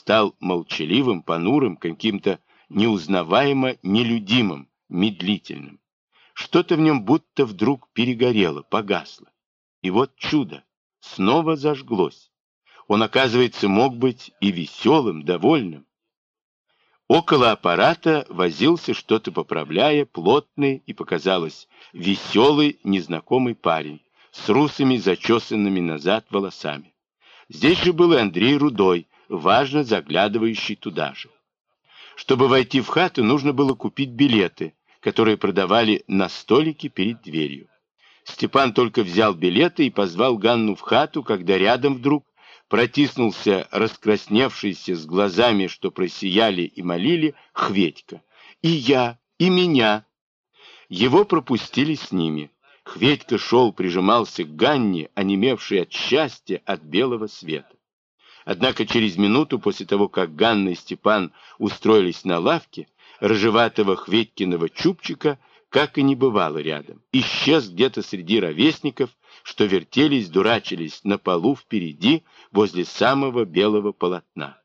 стал молчаливым, понурым, каким-то неузнаваемо нелюдимым, медлительным. Что-то в нем будто вдруг перегорело, погасло. И вот чудо, снова зажглось. Он, оказывается, мог быть и веселым, довольным. Около аппарата возился, что-то поправляя, плотный и, показалось, веселый незнакомый парень с русыми, зачесанными назад волосами. Здесь же был и Андрей Рудой, важно заглядывающий туда же. Чтобы войти в хату, нужно было купить билеты, которые продавали на столике перед дверью. Степан только взял билеты и позвал Ганну в хату, когда рядом вдруг протиснулся раскрасневшийся с глазами, что просияли и молили, Хведька. И я, и меня. Его пропустили с ними. Хведька шел, прижимался к Ганне, онемевшей от счастья от белого света. Однако через минуту после того, как Ганна и Степан устроились на лавке, рыжеватого Хведькиного чубчика, как и не бывало рядом, исчез где-то среди ровесников, что вертелись, дурачились на полу впереди, возле самого белого полотна.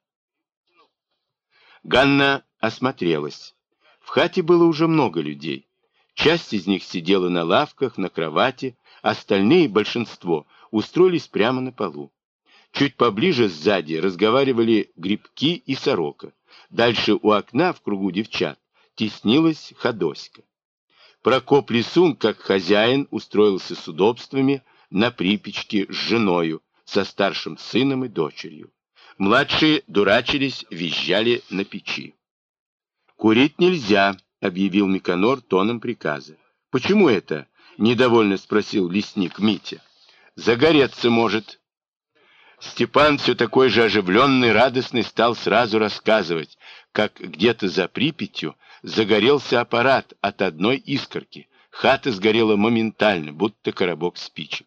Ганна осмотрелась. В хате было уже много людей. Часть из них сидела на лавках, на кровати, остальные, большинство, устроились прямо на полу. Чуть поближе сзади разговаривали Грибки и Сорока. Дальше у окна в кругу девчат теснилась Ходоська. Прокоп Лисун, как хозяин, устроился с удобствами на припечке с женою, со старшим сыном и дочерью. Младшие дурачились, визжали на печи. «Курить нельзя», — объявил Миконор тоном приказа. «Почему это?» — недовольно спросил лесник Митя. «Загореться может». Степан, все такой же оживленный, радостный, стал сразу рассказывать, как где-то за Припятью загорелся аппарат от одной искорки. Хата сгорела моментально, будто коробок спичек.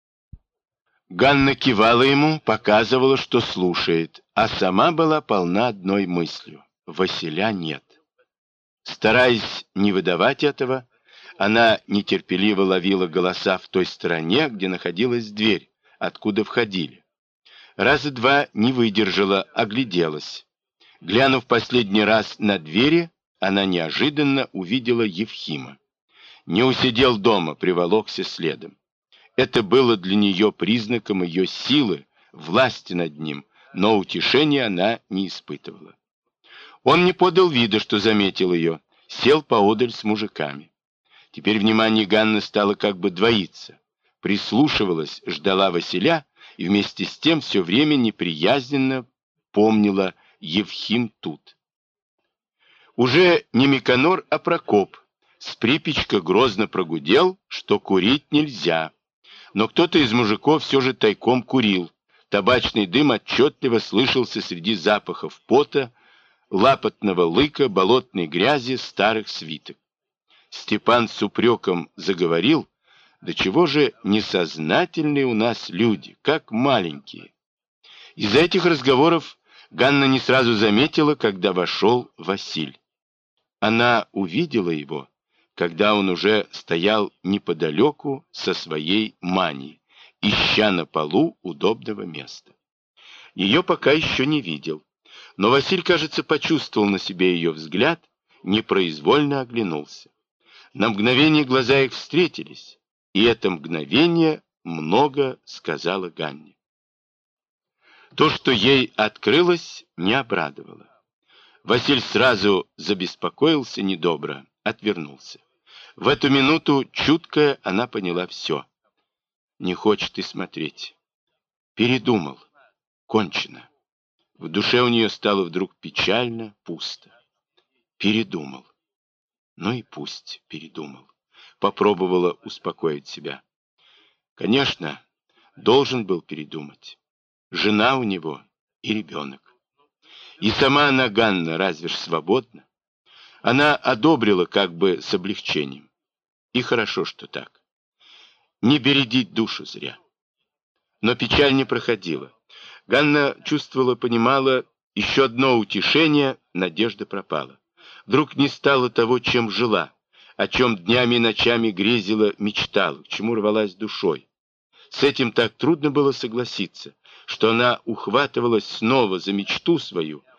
Ганна кивала ему, показывала, что слушает, а сама была полна одной мыслью — Василя нет. Стараясь не выдавать этого, она нетерпеливо ловила голоса в той стороне, где находилась дверь, откуда входили. Раза два не выдержала, огляделась. Глянув последний раз на двери, она неожиданно увидела Евхима. Не усидел дома, приволокся следом. Это было для нее признаком ее силы, власти над ним, но утешения она не испытывала. Он не подал вида, что заметил ее, сел поодаль с мужиками. Теперь внимание Ганны стало как бы двоиться. Прислушивалась, ждала Василя, и вместе с тем все время неприязненно помнила: Евхим тут. Уже не Миконор, а Прокоп с припечка грозно прогудел, что курить нельзя. Но кто-то из мужиков все же тайком курил. Табачный дым отчетливо слышался среди запахов пота, лапотного лыка, болотной грязи, старых свиток. Степан с упреком заговорил: «Да чего же несознательные у нас люди, как маленькие». Из-за этих разговоров Ганна не сразу заметила, когда вошел Василь. Она увидела его, когда он уже стоял неподалеку со своей Маней, ища на полу удобного места. Ее пока еще не видел, но Василь, кажется, почувствовал на себе ее взгляд, непроизвольно оглянулся. На мгновение глаза их встретились, и это мгновение много сказала Ганне. То, что ей открылось, не обрадовало. Василь сразу забеспокоился недобро, отвернулся. В эту минуту чуткая она поняла все. Не хочет и смотреть. Передумал. Кончено. В душе у нее стало вдруг печально, пусто. Передумал. Ну и пусть передумал. Попробовала успокоить себя. Конечно, должен был передумать. Жена у него и ребенок. И сама она, Ганна, разве ж свободна? Она одобрила как бы с облегчением. И хорошо, что так. Не бередить душу зря. Но печаль не проходила. Ганна чувствовала, понимала, еще одно утешение, надежда пропала. Вдруг не стало того, чем жила, о чем днями и ночами грезила, мечтала, к чему рвалась душой. С этим так трудно было согласиться, что она ухватывалась снова за мечту свою,